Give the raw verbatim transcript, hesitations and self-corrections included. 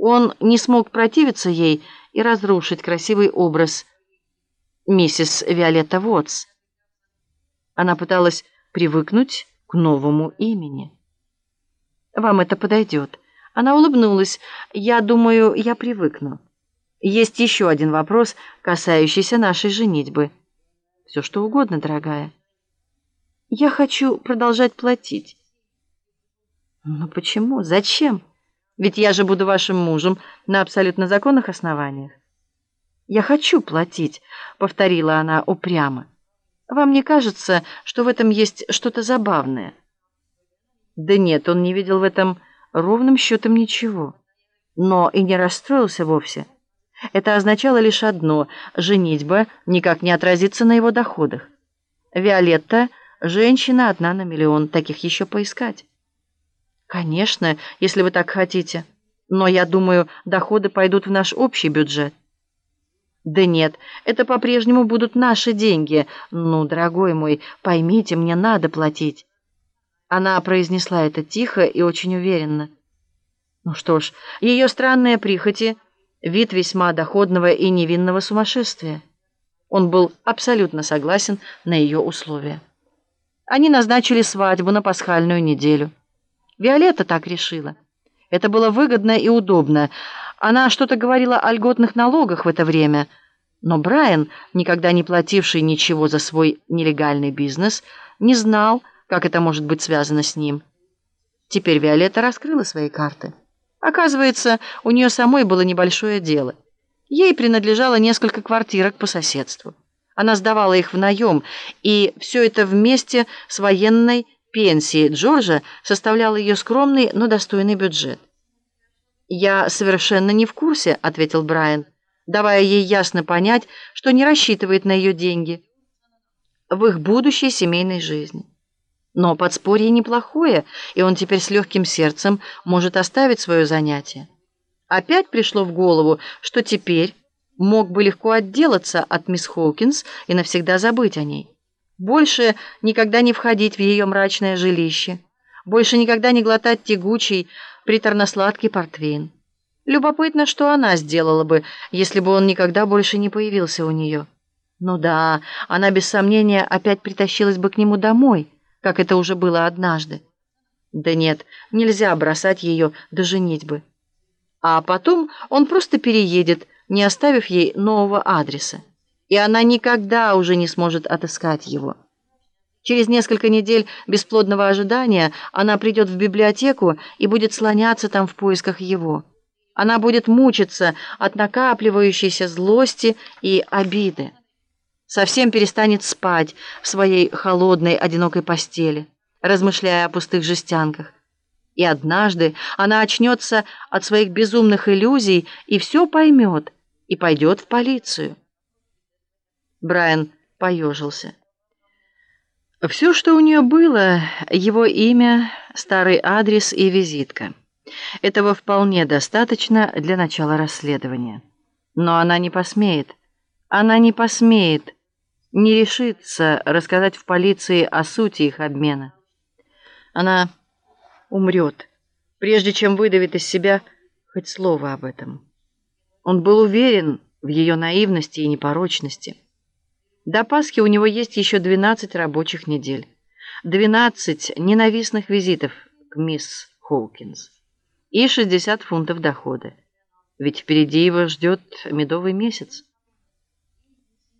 Он не смог противиться ей и разрушить красивый образ миссис Виолетта Вотс. Она пыталась привыкнуть к новому имени. «Вам это подойдет». Она улыбнулась. «Я думаю, я привыкну. Есть еще один вопрос, касающийся нашей женитьбы». «Все что угодно, дорогая». «Я хочу продолжать платить». «Но почему? Зачем? Ведь я же буду вашим мужем на абсолютно законных основаниях». «Я хочу платить», — повторила она упрямо. «Вам не кажется, что в этом есть что-то забавное?» Да нет, он не видел в этом ровным счетом ничего, но и не расстроился вовсе. Это означало лишь одно: женитьба никак не отразится на его доходах. Виолетта — женщина одна на миллион, таких еще поискать. Конечно, если вы так хотите, но я думаю, доходы пойдут в наш общий бюджет. Да нет, это по-прежнему будут наши деньги. Ну, дорогой мой, поймите, мне надо платить. Она произнесла это тихо и очень уверенно. Ну что ж, ее странные прихоти — вид весьма доходного и невинного сумасшествия. Он был абсолютно согласен на ее условия. Они назначили свадьбу на пасхальную неделю. Виолетта так решила. Это было выгодно и удобно. Она что-то говорила о льготных налогах в это время, но Брайан, никогда не плативший ничего за свой нелегальный бизнес, не знал, как это может быть связано с ним. Теперь Виолетта раскрыла свои карты. Оказывается, у нее самой было небольшое дело. Ей принадлежало несколько квартирок по соседству. Она сдавала их в наем, и все это вместе с военной пенсией Джорджа составляло ее скромный, но достойный бюджет. «Я совершенно не в курсе», — ответил Брайан, давая ей ясно понять, что не рассчитывает на ее деньги в их будущей семейной жизни. Но подспорье неплохое, и он теперь с легким сердцем может оставить свое занятие. Опять пришло в голову, что теперь мог бы легко отделаться от мисс Хоукинс и навсегда забыть о ней. Больше никогда не входить в ее мрачное жилище, больше никогда не глотать тягучий, приторно-сладкий портвейн. Любопытно, что она сделала бы, если бы он никогда больше не появился у нее. Ну да, она без сомнения опять притащилась бы к нему домой, как это уже было однажды. Да нет, нельзя бросать ее до женитьбы. А потом он просто переедет, не оставив ей нового адреса, и она никогда уже не сможет отыскать его. Через несколько недель бесплодного ожидания она придет в библиотеку и будет слоняться там в поисках его. Она будет мучиться от накапливающейся злости и обиды. Совсем перестанет спать в своей холодной, одинокой постели, размышляя о пустых жестянках. И однажды она очнется от своих безумных иллюзий и все поймет, и пойдет в полицию. Брайан поежился. Все, что у нее было, его имя, старый адрес и визитка. Этого вполне достаточно для начала расследования. Но она не посмеет, она не посмеет, не решится рассказать в полиции о сути их обмена. Она умрет, прежде чем выдавит из себя хоть слово об этом. Он был уверен в ее наивности и непорочности. До Пасхи у него есть еще двенадцать рабочих недель, двенадцать ненавистных визитов к мисс Хоукинс и шестьдесят фунтов дохода. Ведь впереди его ждет медовый месяц.